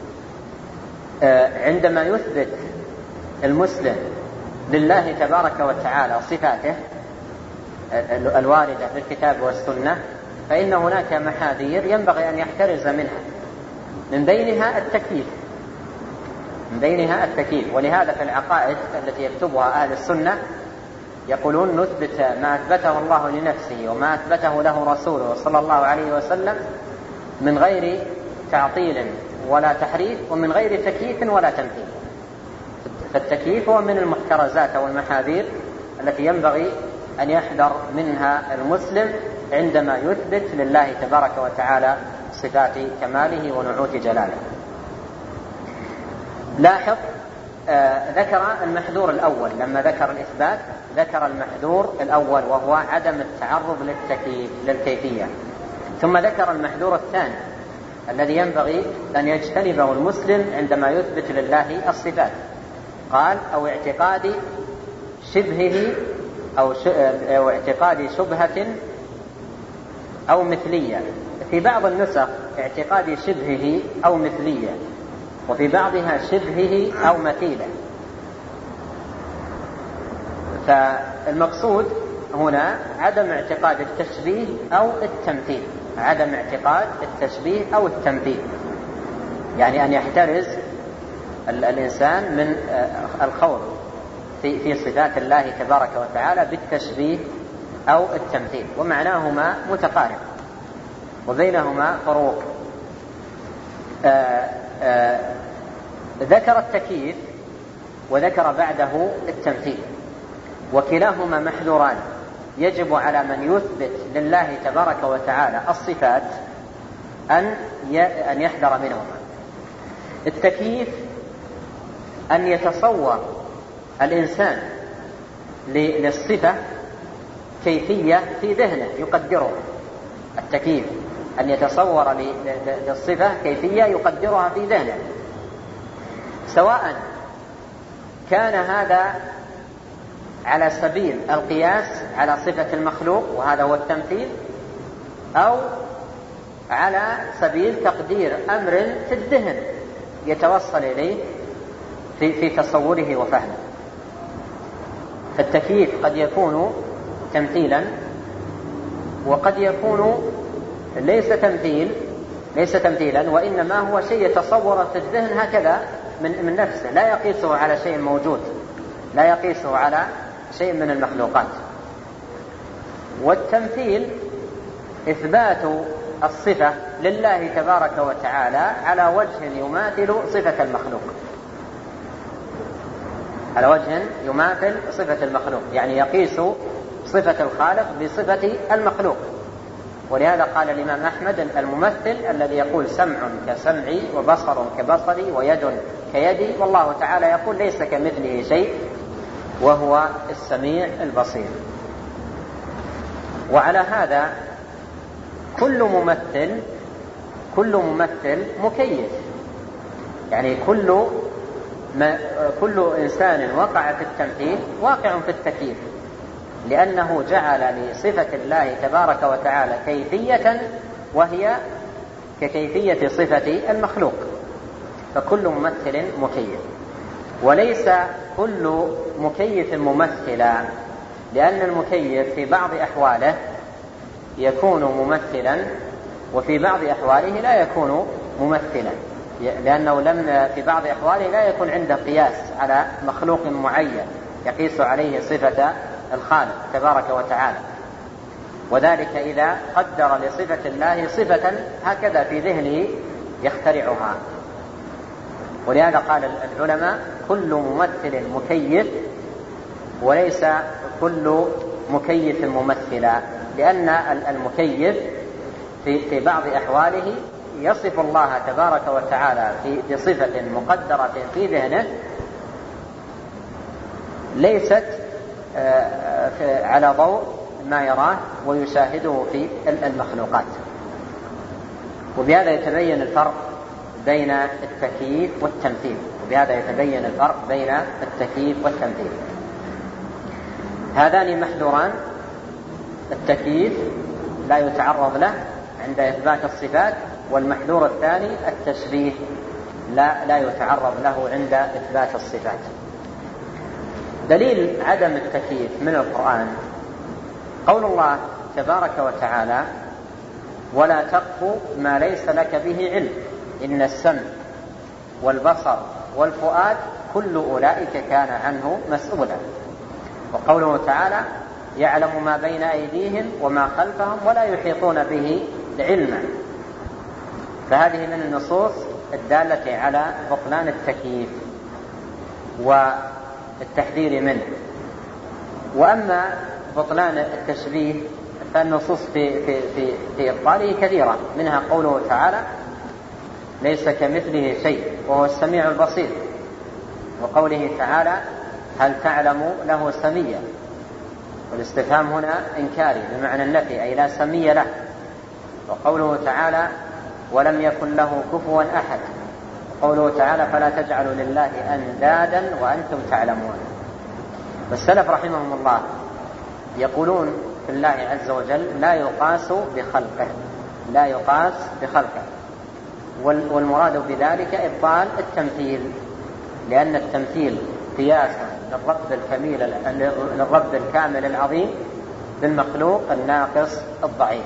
عندما يثبت المسلم لله تبارك وتعالى صفاته الواردة في الكتاب والسنة فإن هناك محاذير ينبغي أن يحترز منها، من بينها التكييف، من بينها التكييف. ولهذا في العقائد التي يكتبها أهل السنة يقولون نثبت ما أثبته الله لنفسه وما أثبته له رسوله صلى الله عليه وسلم من غير تعطيل ولا تحريف ومن غير تكييف ولا تمثيل. فالتكييف هو من المحترزات أو المحاذير التي ينبغي أن يحذر منها المسلم عندما يثبت لله تبارك وتعالى صفات كماله ونعوت جلاله. لاحظ آه ذكر المحذور الأول، لما ذكر الإثبات ذكر المحذور الأول وهو عدم التعرض للتكييف للكيفية، ثم ذكر المحذور الثاني الذي ينبغي أن يجتنبه المسلم عندما يثبت لله الصفات. قال أو اعتقاد شبهه أو, أو اعتقاد شبهة أو مثلية. في بعض النسخ اعتقاد شبهه أو مثلية، وفي بعضها شبهه أو مثيلة. فالمقصود هنا عدم اعتقاد التشبيه أو التمثيل، عدم اعتقاد التشبيه أو التمثيل، يعني أن يحترز الإنسان من الخوض في في صفات الله تبارك وتعالى بالتشبيه أو التمثيل، ومعناهما متقارب وبينهما فروق. آآ آآ ذكر التكييف وذكر بعده التمثيل، وكلاهما محذوران يجب على من يثبت لله تبارك وتعالى الصفات أن أن يحذر منهما. التكييف أن يتصور الإنسان للصفة كيفية في ذهنه يقدرها. التكييف أن يتصور للصفة كيفية يقدرها في ذهنه، سواء كان هذا على سبيل القياس على صفة المخلوق وهذا هو التمثيل، أو على سبيل تقدير أمر في الذهن يتوصل إليه في, في تصوره وفهمه. فالتكييف قد يكون تمثيلا وقد يكون ليس تمثيل ليس تمثيلا وإنما هو شيء يتصور في الذهن هكذا من, من نفسه، لا يقيسه على شيء موجود، لا يقيسه على شيء من المخلوقات. والتمثيل إثبات الصفة لله تبارك وتعالى على وجه يماثل صفة المخلوق، على وجه يماثل صفة المخلوق، يعني يقيس صفة الخالق بصفة المخلوق. ولهذا قال الإمام أحمد الممثل الذي يقول سمع كسمعي وبصر كبصري ويد كيدي، والله تعالى يقول ليس كمثله شيء وهو السميع البصير. وعلى هذا كل ممثل كل ممثل مكيف، يعني كل ما كل إنسان وقع في التمثيل واقع في التكييف، لأنه جعل لصفة الله تبارك وتعالى كيفية وهي ككيفية صفة المخلوق، فكل ممثل مكيف. وليس كل مكيف ممثلا، لأن المكيف في بعض أحواله يكون ممثلا وفي بعض أحواله لا يكون ممثلا، لأنه لم في بعض أحواله لا يكون عنده قياس على مخلوق معين يقيس عليه صفة الخالق تبارك وتعالى. وذلك إذا قدر لصفة الله صفة هكذا في ذهنه يخترعها. ولهذا قال العلماء كل ممثل مكيف وليس كل مكيف ممثلا، لأن المكيف في بعض أحواله يصف الله تبارك وتعالى بصفة مقدرة في ذهنه ليست على ضوء ما يراه ويشاهده في المخلوقات. وبهذا يتبين الفرق بين التكييف والتمثيل وبهذا يتبين الفرق بين التكييف والتمثيل. هذان محذوران، التكييف لا يتعرض له عند إثبات الصفات، والمحذور الثاني التشبيه لا لا يتعرض له عند إثبات الصفات. دليل عدم التكييف من القرآن قول الله تبارك وتعالى ولا تقف ما ليس لك به علم إن السمع والبصر والفؤاد كل أولئك كان عنه مسؤولا. وقوله تعالى يعلم ما بين أيديهم وما خلفهم ولا يحيطون به علما. فهذه من النصوص الدالة على بطلان التكييف. والتحذير منه. وأما بطلان التشبيه فالنصوص في, في, في, في إبطاله كثيرة، منها قوله تعالى ليس كمثله شيء وهو السميع البصير، وقوله تعالى هل تعلم له سميا، والاستفهام هنا إنكاري بمعنى النفي أي لا سمي له. وقوله تعالى ولم يكن له كفوا أحد، وقوله تعالى فلا تجعلوا لله أندادا وأنتم تعلمون. والسلف رحمهم الله يقولون في الله عز وجل لا يقاس بخلقه، لا يقاس بخلقه، والمراد بذلك إبطال التمثيل، لأن التمثيل قياس للرب الكميل للرب الكامل العظيم بالمخلوق الناقص الضعيف.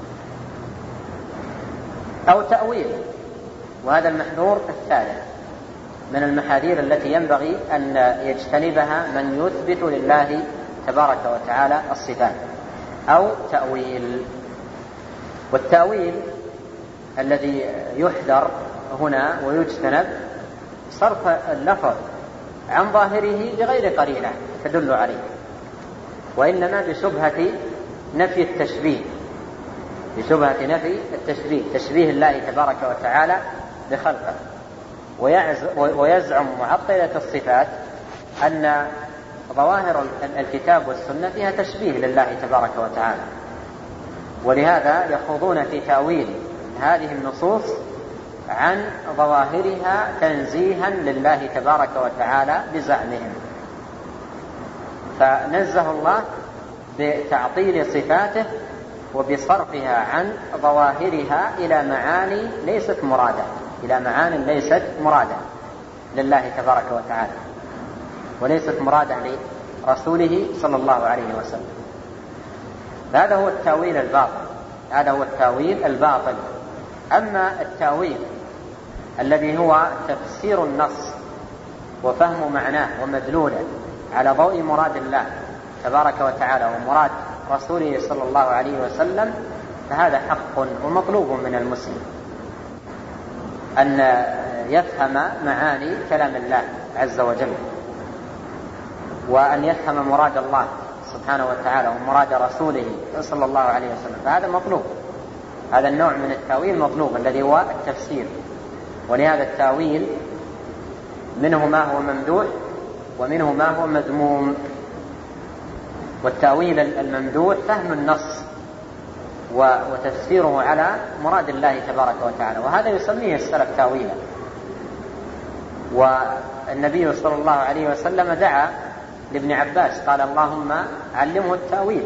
أو تأويل، وهذا المحذور الثالث من المحاذير التي ينبغي أن يجتنبها من يثبت لله تبارك وتعالى الصفات. أو تأويل، والتأويل الذي يحذر هنا ويجتنب صرف اللفظ عن ظاهره بغير قرينة تدل عليه، وإنما بشبهة نفي التشبيه، بشبهة نفي التشبيه، تشبيه الله تبارك وتعالى بخلقه. ويزعم معطلة الصفات أن ظواهر الكتاب والسنة فيها تشبيه لله تبارك وتعالى، ولهذا يخوضون في تأويل هذه النصوص عن ظواهرها تنزيها لله تبارك وتعالى بزعمهم. فنزه الله بتعطيل صفاته وبصرفها عن ظواهرها إلى معاني ليست مرادة، إلى معاني ليست مرادة لله تبارك وتعالى، وليست مرادة لرسوله صلى الله عليه وسلم. هذا هو التأويل الباطل، هذا هو التأويل الباطل. أما التأويل الذي هو تفسير النص وفهم معناه ومدلوله على ضوء مراد الله تبارك وتعالى ومراد رسوله صلى الله عليه وسلم، فهذا حق ومطلوب من المسلم أن يفهم معاني كلام الله عز وجل، وأن يفهم مراد الله سبحانه وتعالى ومراد رسوله صلى الله عليه وسلم، فهذا مطلوب. هذا النوع من التأويل مطلوب الذي هو التفسير. ولهذا التأويل منه ما هو ممدوح ومنه ما هو مذموم. والتأويل الممدوح فهم النص وتفسيره على مراد الله تبارك وتعالى، وهذا يسميه السلف تأويلا. والنبي صلى الله عليه وسلم دعا لابن عباس قال اللهم علمه التأويل.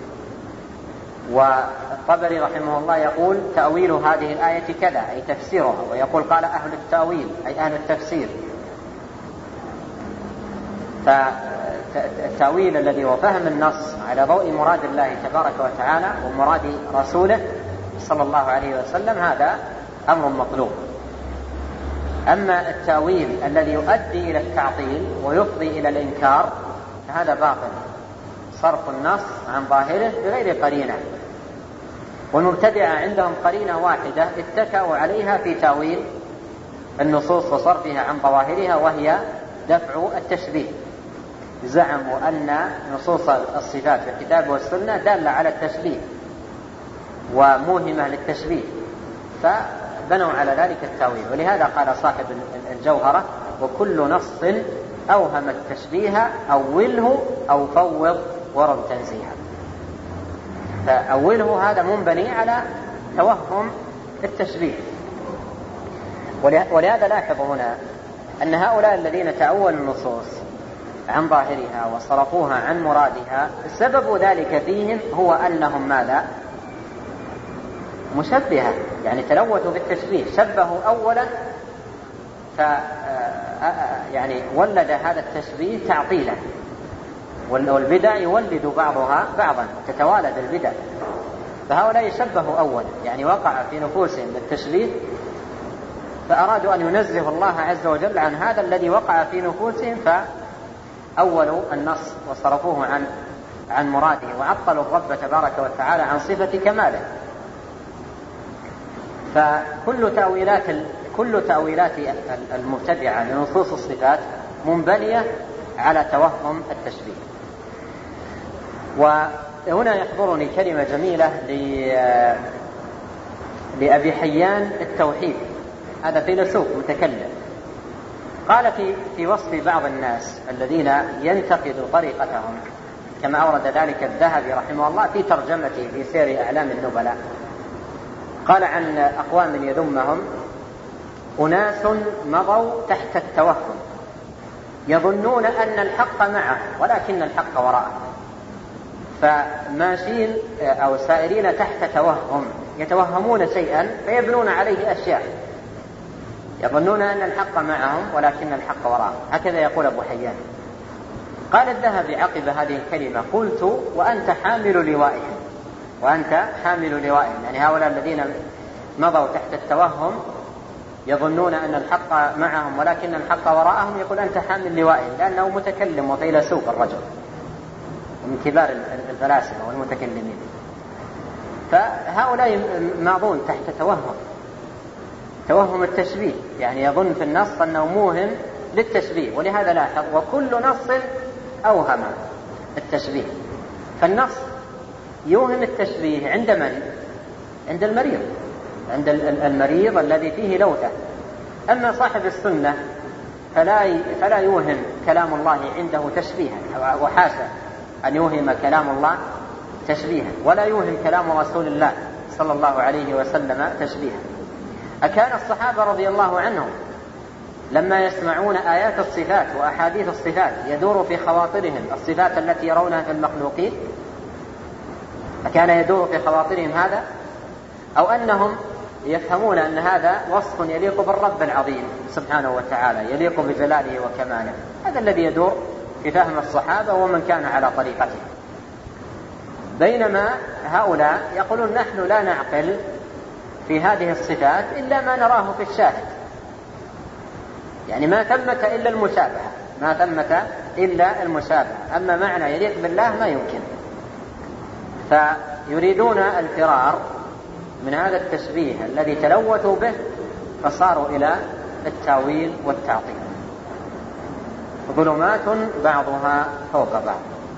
والطبري رحمه الله يقول تأويل هذه الآية كذا أي تفسيرها، ويقول قال أهل التأويل أي أهل التفسير. فالتأويل الذي هو فهم النص على ضوء مراد الله تبارك وتعالى ومراد رسوله صلى الله عليه وسلم هذا أمر مطلوب. أما التأويل الذي يؤدي إلى التعطيل ويفضي إلى الإنكار فهذا باطل، صرف النص عن ظاهره بغير قرينة. والمبتدعة عندهم قرينة واحدة اتكأوا عليها في تأويل النصوص وصرفها عن ظواهرها، وهي دفع التشبيه. زعموا أن نصوص الصفات في الكتاب والسنة دالة على التشبيه وموهمة للتشبيه، فبنوا على ذلك التأويل. ولهذا قال صاحب الجوهرة وكل نص أوهم التشبيه أوله أو فوض ورد تنزيها. فأوله هذا منبني على توهم التشبيه. ولهذا لاحظ هنا أن هؤلاء الذين تأولوا النصوص عن ظاهرها وصرفوها عن مرادها سبب ذلك فيهم هو أنهم ماذا؟ مشبهة، يعني تلوثوا بالتشبيه، شبهوا أولا ف يعني ولد هذا التشبيه تعطيلا، والبدع يولد بعضها بعضا، تتوالد البدع. فهؤلاء شبهوا أولا، يعني وقع في نفوسهم التشبيه، فأرادوا أن ينزه الله عز وجل عن هذا الذي وقع في نفوسهم، فأولوا النص وصرفوه عن عن مراده وعطلوا الرب تبارك وتعالى عن صفة كماله. فكل تأويلات كل تأويلات المبتدعة لنصوص الصفات منبنية على توهم التشبيه. وهنا يحضرني كلمة جميلة لأبي حيان التوحيد، هذا فيلسوف متكلم، قال في في وصف بعض الناس الذين ينتقدوا طريقتهم، كما أورد ذلك الذهبي رحمه الله في ترجمته في سير أعلام النبلاء، قال عن أقوام يذمهم: أناس مضوا تحت التوهم يظنون أن الحق معه ولكن الحق وراءه، فماشين أو سائرين تحت توهم، يتوهمون شيئا فيبنون عليه أشياء، يظنون أن الحق معهم ولكن الحق وراءهم. هكذا يقول أبو حيان. قال الذهبي عقب هذه الكلمة: قلت وأنت حامل لوائهم، وأنت حامل لوائهم، يعني هؤلاء الذين مضوا تحت التوهم يظنون أن الحق معهم ولكن الحق وراءهم، يقول أنت حامل لوائهم، لأنه متكلم وفيلسوف الرجل من كبار الفلاسفة والمتكلمين. فهؤلاء ماضون تحت توهم، توهم التشبيه، يعني يظن في النص أنه موهم للتشبيه، ولهذا لاحظ وكل نص أوهم التشبيه. فالنص يوهم التشبيه عند من؟ عند المريض، عند المريض الذي فيه لوثة. أما صاحب السنة فلا فلا يوهم كلام الله عنده تشبيها، وحاشا أن يوهم كلام الله تشبيها، ولا يوهم كلام رسول الله صلى الله عليه وسلم تشبيها. أكان الصحابة رضي الله عنهم لما يسمعون آيات الصفات وأحاديث الصفات يدور في خواطرهم الصفات التي يرونها في المخلوقين؟ أكان يدور في خواطرهم هذا؟ أو أنهم يفهمون أن هذا وصف يليق بالرب العظيم سبحانه وتعالى، يليق بجلاله وكماله؟ هذا الذي يدور في فهم الصحابة ومن كان على طريقته. بينما هؤلاء يقولون نحن لا نعقل في هذه الصفات إلا ما نراه في الشاهد، يعني ما ثمة إلا المشابهة، ما ثمة إلا المشابهة، أما معنى يليق بالله ما يمكن. فيريدون الفرار من هذا التشبيه الذي تلوثوا به، فصاروا إلى التاويل والتعطيل، ظلمات بعضها فوق بعض.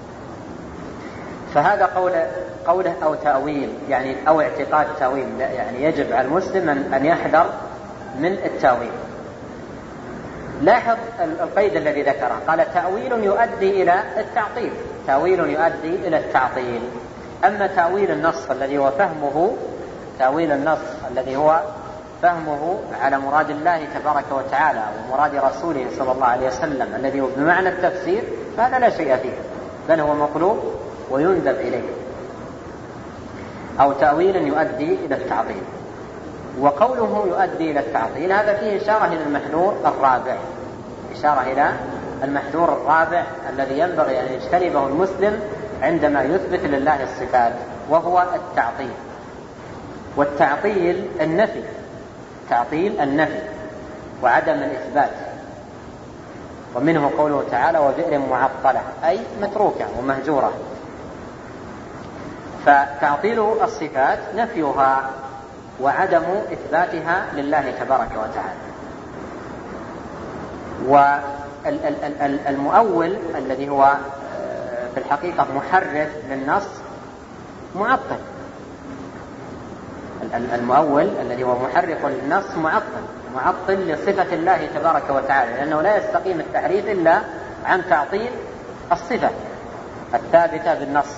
فهذا قول قوله أو تأويل، يعني أو اعتقاد تأويل، يعني يجب على المسلم أن يحذر من التأويل. لاحظ القيد الذي ذكره، قال تأويل يؤدي إلى التعطيل، تأويل يؤدي إلى التعطيل. أما تأويل النص الذي هو فهمه تأويل النص الذي هو فهمه على مراد الله تبارك وتعالى ومراد رسوله صلى الله عليه وسلم الذي هو بمعنى التفسير، فهذا لا شيء فيه، بل هو مطلوب ويندب إليه. أو تأويل يؤدي إلى التعطيل. وقوله يؤدي إلى التعطيل هذا فيه إشارة إلى المحذور الرابع، إشارة إلى المحذور الرابع الذي ينبغي أن يجتنبه المسلم عندما يثبت لله الصفات، وهو التعطيل. والتعطيل النفي، تعطيل النفي وعدم الإثبات. ومنه قوله تعالى وبئر معطلة، أي متروكة ومهجورة. فتعطيل الصفات نفيها وعدم إثباتها لله تبارك وتعالى. والمؤول الذي هو في الحقيقة محرف للنص معطل، المؤول الذي هو محرف للنص معطل، معطل لصفة الله تبارك وتعالى، لأنه لا يستقيم التحريف إلا عن تعطيل الصفة الثابتة بالنص.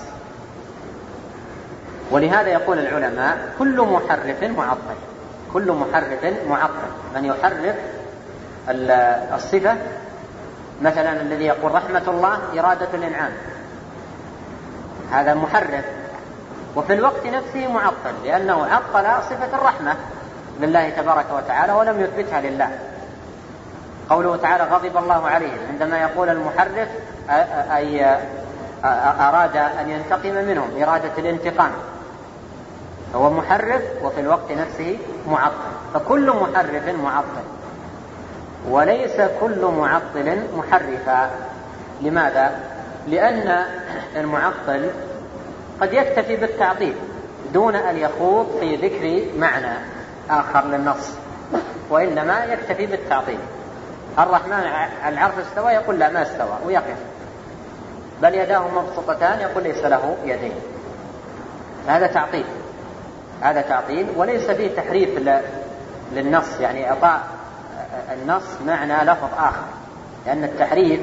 ولهذا يقول العلماء كل محرف معطل، كل محرف معطل. من يحرف الصفة مثلا الذي يقول رحمة الله إرادة الإنعام، هذا محرف، وفي الوقت نفسه معطل، لأنه عطل صفة الرحمة لله تبارك وتعالى ولم يثبتها لله. قوله تعالى غضب الله عليهم، عندما يقول المحرف أي أراد أن ينتقم منهم إرادة الانتقام، هو محرف وفي الوقت نفسه معطل. فكل محرف معطل، وليس كل معطل محرفا. لماذا؟ لأن المعطل قد يكتفي بالتعطيل دون أن يخوض في ذكر معنى آخر للنص، وإنما يكتفي بالتعطيل. الرحمن على العرش استوى، يقول لا ما استوى ويقف. بل يداه مبسوطتان، يقول ليس له يدين. هذا تعطيل، هذا تعطيل وليس فيه تحريف للنص، يعني إعطاء النص معنى لفظ آخر، لأن التحريف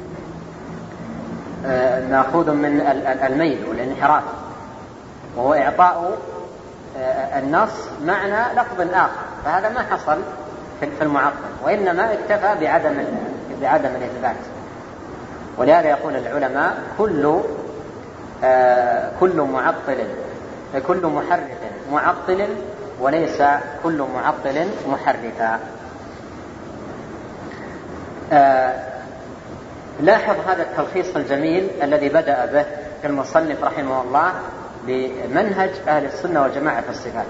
مأخوذ من الميل والانحراف، وهو إعطاء النص معنى لفظ آخر، فهذا ما حصل في المعطل، وإنما اكتفى بعدم بعدم الإثبات. ولهذا يقول العلماء كل كل معطل كل محرف معطل، وليس كل معطل محرفا. لاحظ هذا التلخيص الجميل الذي بدأ به في المصنف رحمه الله بمنهج أهل السنة والجماعة في الصفات.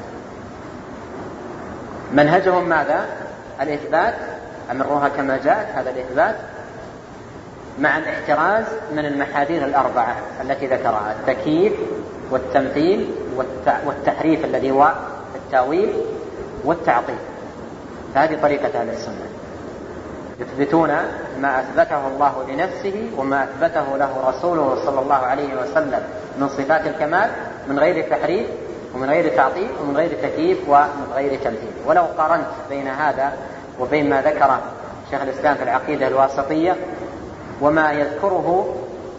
منهجهم ماذا؟ الإثبات، أمروها كما جاءت، هذا الإثبات مع الاحتراز من المحاذير الأربعة التي ذكرها: التكييف والتمثيل والتحريف الذي هو التاويل والتعطيل. هذه طريقة أهل السنة، يثبتون ما أثبته الله لنفسه وما أثبته له رسوله صلى الله عليه وسلم من صفات الكمال، من غير تحريف ومن غير تعطيل ومن غير تكييف ومن غير تمثيل. ولو قارنت بين هذا وبين ما ذكره شيخ الإسلام في العقيدة الواسطية وما يذكره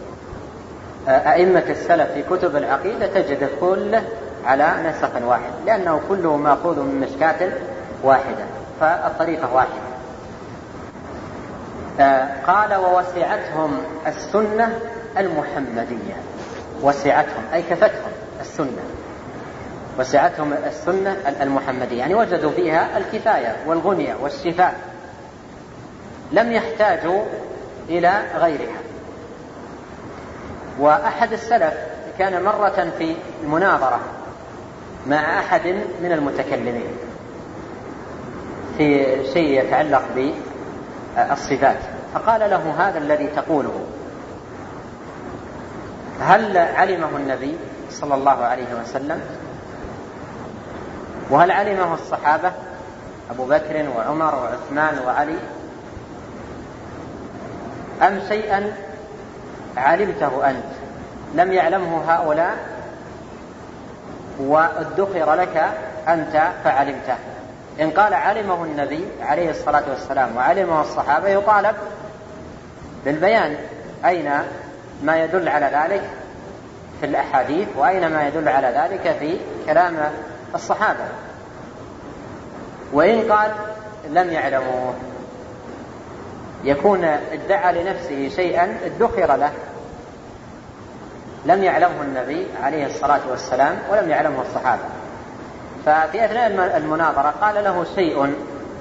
أئمة السلف في كتب العقيدة، تجد كله على نسق واحد، لأنه كله مأخوذ من مشكاة واحدة، فالطريقة واحدة. قال: ووسعتهم السنة المحمدية. وسعتهم أي كفتهم السنة، وسعتهم السنة المحمدية، يعني وجدوا فيها الكفاية والغنية والشفاء، لم يحتاجوا إلى غيرها. وأحد السلف كان مرة في مناظرة مع أحد من المتكلمين في شيء يتعلق بالصفات، فقال له: هذا الذي تقوله هل علمه النبي صلى الله عليه وسلم؟ وهل علمه الصحابة أبو بكر وعمر وعثمان وعلي؟ أم شيئا علمته أنت لم يعلمه هؤلاء وادخر لك أنت فعلمته؟ إن قال علمه النبي عليه الصلاة والسلام وعلمه الصحابة، يطالب بالبيان أين ما يدل على ذلك في الأحاديث وأين ما يدل على ذلك في كلام الصحابة. وإن قال لم يعلموه، يكون ادعى لنفسه شيئا ادخر له، لم يعلمه النبي عليه الصلاة والسلام ولم يعلمه الصحابة. ففي أثناء المناظرة قال له شيء،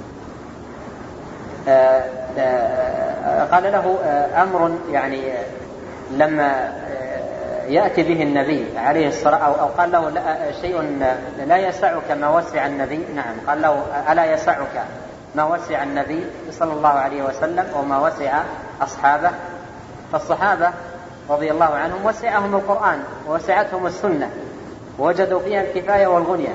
قال له أمر يعني لما يأتي به النبي عليه الصلاة، أو قال له شيء لا يسعك ما وسع النبي. نعم، قال له: ألا يسعك ما وسع النبي صلى الله عليه وسلم وما وسع أصحابه؟ فالصحابة رضي الله عنهم وسعهم القرآن ووسعتهم السنة، ووجدوا فيها الكفاية والغنية.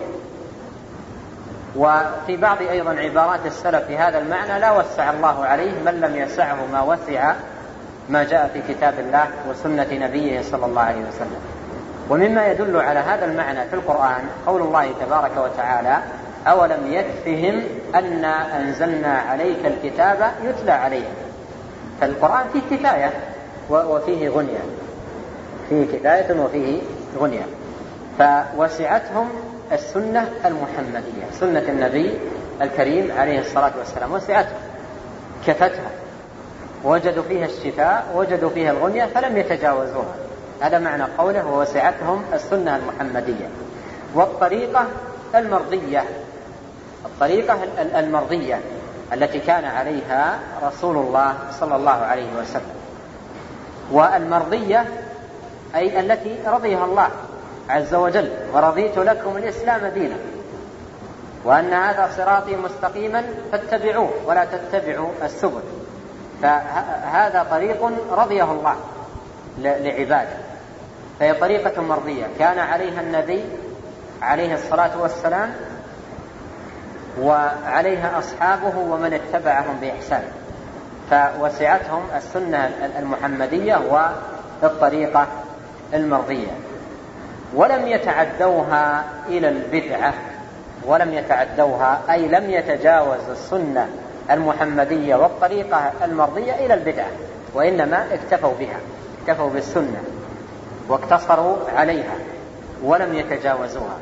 وفي بعض أيضا عبارات السلف في هذا المعنى: لا وسع الله عليه من لم يسعه ما وسع ما جاء في كتاب الله وسنة نبيه صلى الله عليه وسلم. ومما يدل على هذا المعنى في القرآن قول الله تبارك وتعالى: أولم يكفهم أنا أنزلنا عليك الكتاب يتلى عليهم. فالقرآن فيه كفاية وفيه غنية، فيه كفاية وفيه غنية. فوسعتهم السنة المحمدية، سنة النبي الكريم عليه الصلاة والسلام، وسعتهم كفتهم، وجدوا فيها الشفاء ووجدوا فيها الغنية فلم يتجاوزوها. هذا معنى قوله: ووسعتهم السنة المحمدية. والطريقة المرضية، الطريقة المرضية التي كان عليها رسول الله صلى الله عليه وسلم. والمرضية أي التي رضيها الله عز وجل: ورضيت لكم الإسلام دينا وأن هذا صراطي مستقيما فاتبعوه ولا تتبعوا السبل. فهذا طريق رضيه الله لعباده، فهي طريقة مرضية كان عليها النبي عليه الصلاة والسلام وعليها أصحابه ومن اتبعهم بإحسان. فوسعتهم السنة المحمدية والطريقة المرضية، ولم يتعدوها إلى البدعة، ولم يتعدوها أي لم يتجاوز السنة المحمدية والطريقة المرضية إلى البدعة، وإنما اكتفوا بها، اكتفوا بالسنة واقتصروا عليها ولم يتجاوزوها.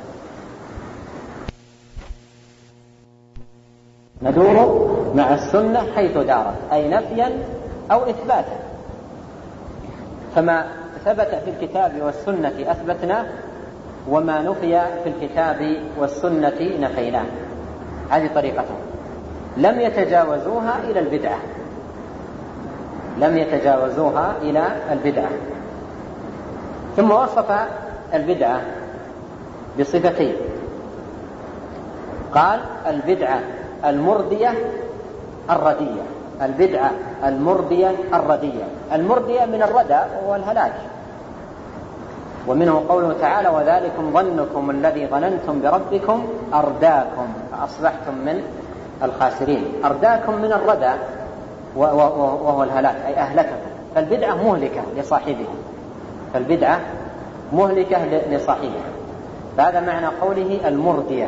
ندور مع السنة حيث دارت، أي نفيا أو إثباتا، فما ثبت في الكتاب والسنة أثبتناه، وما نفي في الكتاب والسنة نفيناه. هذه طريقتهم، لم يتجاوزوها إلى البدعة، لم يتجاوزوها إلى البدعة. ثم وصف البدعة بصفتين، قال البدعة المردية الردية، البدعة المردية الردية. المردية من الردى والهلاك، ومنه قوله تعالى وذلكم ظنكم الذي ظننتم بربكم أرداكم فأصبحتم من الخاسرين. أرداكم من الردى وهو الهلاك، أي أهلككم. فالبدعة مهلكة لصاحبها، فالبدعة مهلكة لصاحبها، فهذا معنى قوله المردية.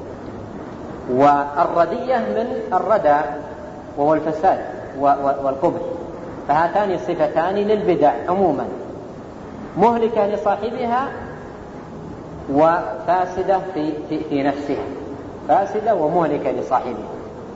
والردية من الردى وهو الفساد والقبح، فهاتان صفتان للبدع عموما، مهلكة لصاحبها وفاسدة في, في, في نفسها، فاسدة ومهلكة لصاحبها.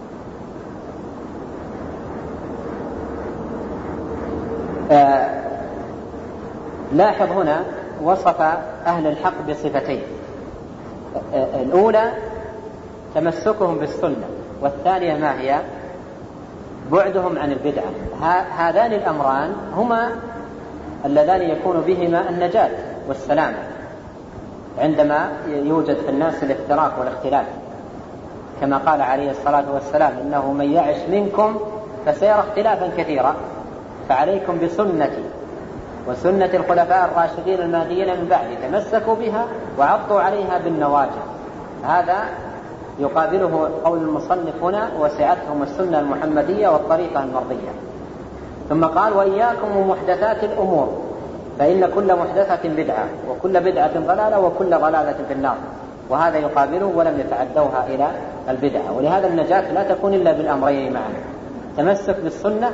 آه لاحظ هنا وصف أهل الحق بصفتين، آه الأولى تمسكهم بالسنة، والثانية ما هي؟ بعدهم عن البدعة. هذان الأمران هما اللذان يكون بهما النجاة والسلامة عندما يوجد في الناس الافتراق والاختلاف، كما قال عليه الصلاة والسلام إنه من يعش منكم فسيرى اختلافا كثيرا فعليكم بسنتي وسنة الخلفاء الراشدين المهديين من بعد تمسكوا بها وعضوا عليها بالنواجذ. هذا يقابله قول المصنف هنا وسعتهم السنة المحمدية والطريقة المرضية. ثم قال وإياكم ومحدثات الأمور فإن كل محدثة بدعة وكل بدعة ضلالة وكل ضلالة في النار، وهذا يقابله ولم يتعدوها إلى البدعة. ولهذا النجاة لا تكون إلا بالأمرين معا، تمسك بالسنة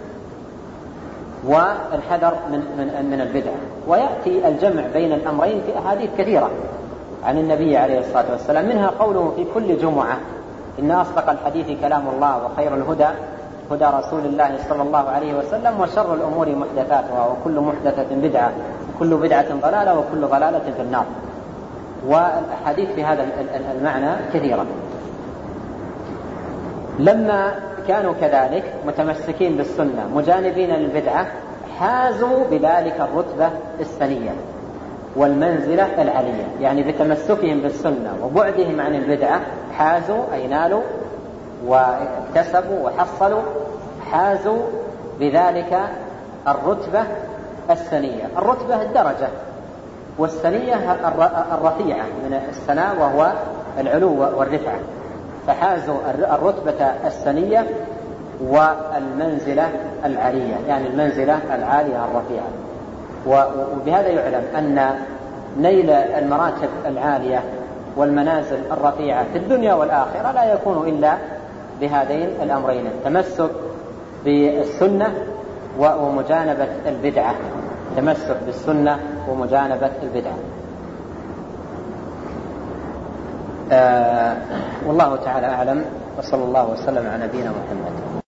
والحذر من, من, من البدعة. ويأتي الجمع بين الأمرين في أحاديث كثيرة عن النبي عليه الصلاة والسلام، منها قوله في كل جمعة إن أصدق الحديث كلام الله وخير الهدى هدى رسول الله صلى الله عليه وسلم وشر الأمور محدثاتها وكل محدثة بدعة وكل بدعة ضلالة وكل ضلالة في النار. والحديث في هذا المعنى كثيرا. لما كانوا كذلك متمسكين بالسنة مجانبين للبدعة حازوا بذلك الرتبة السنية والمنزلة العلية، يعني بتمسكهم بالسنة وبعدهم عن البدعة حازوا أي نالوا واكتسبوا وحصلوا، حازوا بذلك الرتبة السنية. الرتبة الدرجة، والسنية الرفيعة من السناء وهو العلو والرفعة، فحازوا الرتبة السنية والمنزلة العالية، يعني المنزلة العالية الرفيعة. وبهذا يعلم أن نيل المراتب العالية والمنازل الرفيعة في الدنيا والآخرة لا يكون إلا بهذين الأمرين، التمسك بالسنة ومجانبة البدعة، تمسك بالسنة ومجانبة البدعة. آه والله تعالى أعلم، وصلى الله وسلم على نبينا محمد.